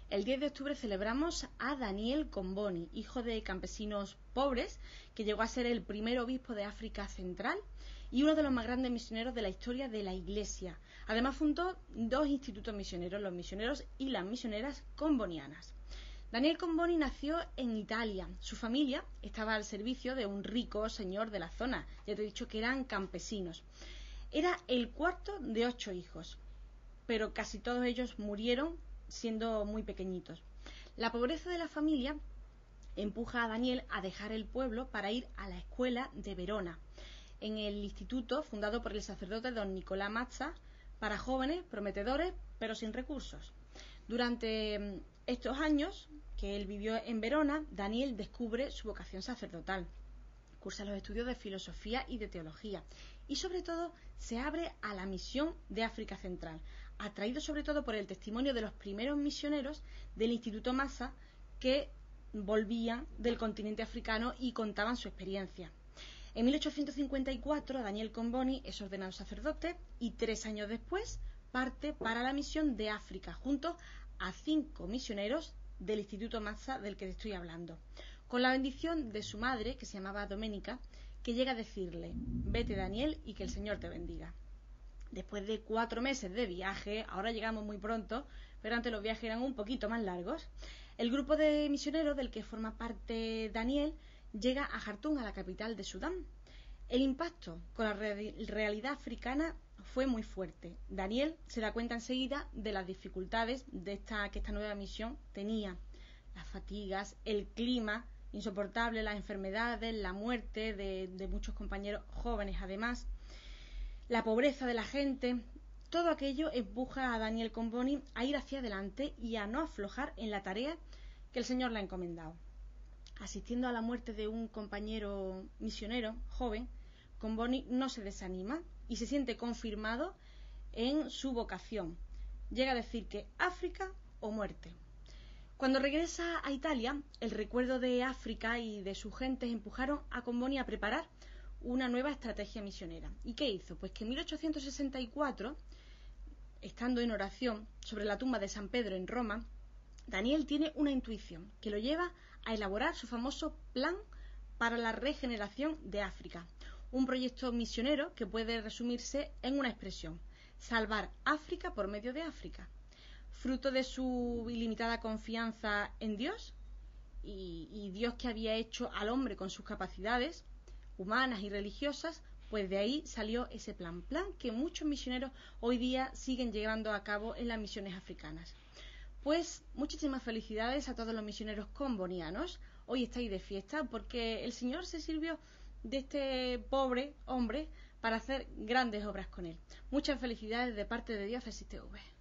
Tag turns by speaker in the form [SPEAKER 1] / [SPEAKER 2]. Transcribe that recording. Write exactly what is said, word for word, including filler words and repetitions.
[SPEAKER 1] El diez de octubre celebramos a Daniel Comboni, hijo de campesinos pobres, que llegó a ser el primer obispo de África Central y uno de los más grandes misioneros de la historia de la Iglesia. Además fundó dos institutos misioneros, los misioneros y las misioneras combonianas. Daniel Comboni nació en Italia. Su familia estaba al servicio de un rico señor de la zona. Ya te he dicho que eran campesinos. Era el cuarto de ocho hijos, pero casi todos ellos murieron siendo muy pequeñitos. La pobreza de la familia empuja a Daniel a dejar el pueblo para ir a la escuela de Verona, en el instituto fundado por el sacerdote don Nicolás Mazza, para jóvenes prometedores pero sin recursos. Durante estos años que él vivió en Verona, Daniel descubre su vocación sacerdotal, cursa los estudios de filosofía y de teología y sobre todo se abre a la misión de África Central, atraído sobre todo por el testimonio de los primeros misioneros del Instituto Mazza que volvían del continente africano y contaban su experiencia. En mil ochocientos cincuenta y cuatro Daniel Comboni es ordenado sacerdote y tres años después parte para la misión de África junto a cinco misioneros del Instituto Mazza del que te estoy hablando, con la bendición de su madre, que se llamaba Doménica, que llega a decirle: vete, Daniel, y que el Señor te bendiga. Después de cuatro meses de viaje, ahora llegamos muy pronto, pero antes los viajes eran un poquito más largos, el grupo de misioneros del que forma parte Daniel llega a Jartum, a la capital de Sudán. El impacto con la re realidad africana fue muy fuerte. Daniel se da cuenta enseguida de las dificultades de esta, que esta nueva misión tenía. Las fatigas, el clima insoportable, las enfermedades, la muerte de, de muchos compañeros jóvenes además, la pobreza de la gente. Todo aquello empuja a Daniel Comboni a ir hacia adelante y a no aflojar en la tarea que el Señor le ha encomendado. Asistiendo a la muerte de un compañero misionero joven, Comboni no se desanima y se siente confirmado en su vocación. Llega a decir que África o muerte. Cuando regresa a Italia, el recuerdo de África y de sus gentes empujaron a Comboni a preparar una nueva estrategia misionera. ¿Y qué hizo? Pues que en mil ochocientos sesenta y cuatro, estando en oración sobre la tumba de San Pedro en Roma, Daniel tiene una intuición que lo lleva a elaborar su famoso plan para la regeneración de África. Un proyecto misionero que puede resumirse en una expresión: salvar África por medio de África. Fruto de su ilimitada confianza en Dios y, y Dios que había hecho al hombre con sus capacidades humanas y religiosas, pues de ahí salió ese plan, plan que muchos misioneros hoy día siguen llevando a cabo en las misiones africanas. Pues muchísimas felicidades a todos los misioneros combonianos. Hoy estáis de fiesta porque el Señor se sirvió de este pobre hombre para hacer grandes obras con él. Muchas felicidades de parte de Diócesis T V.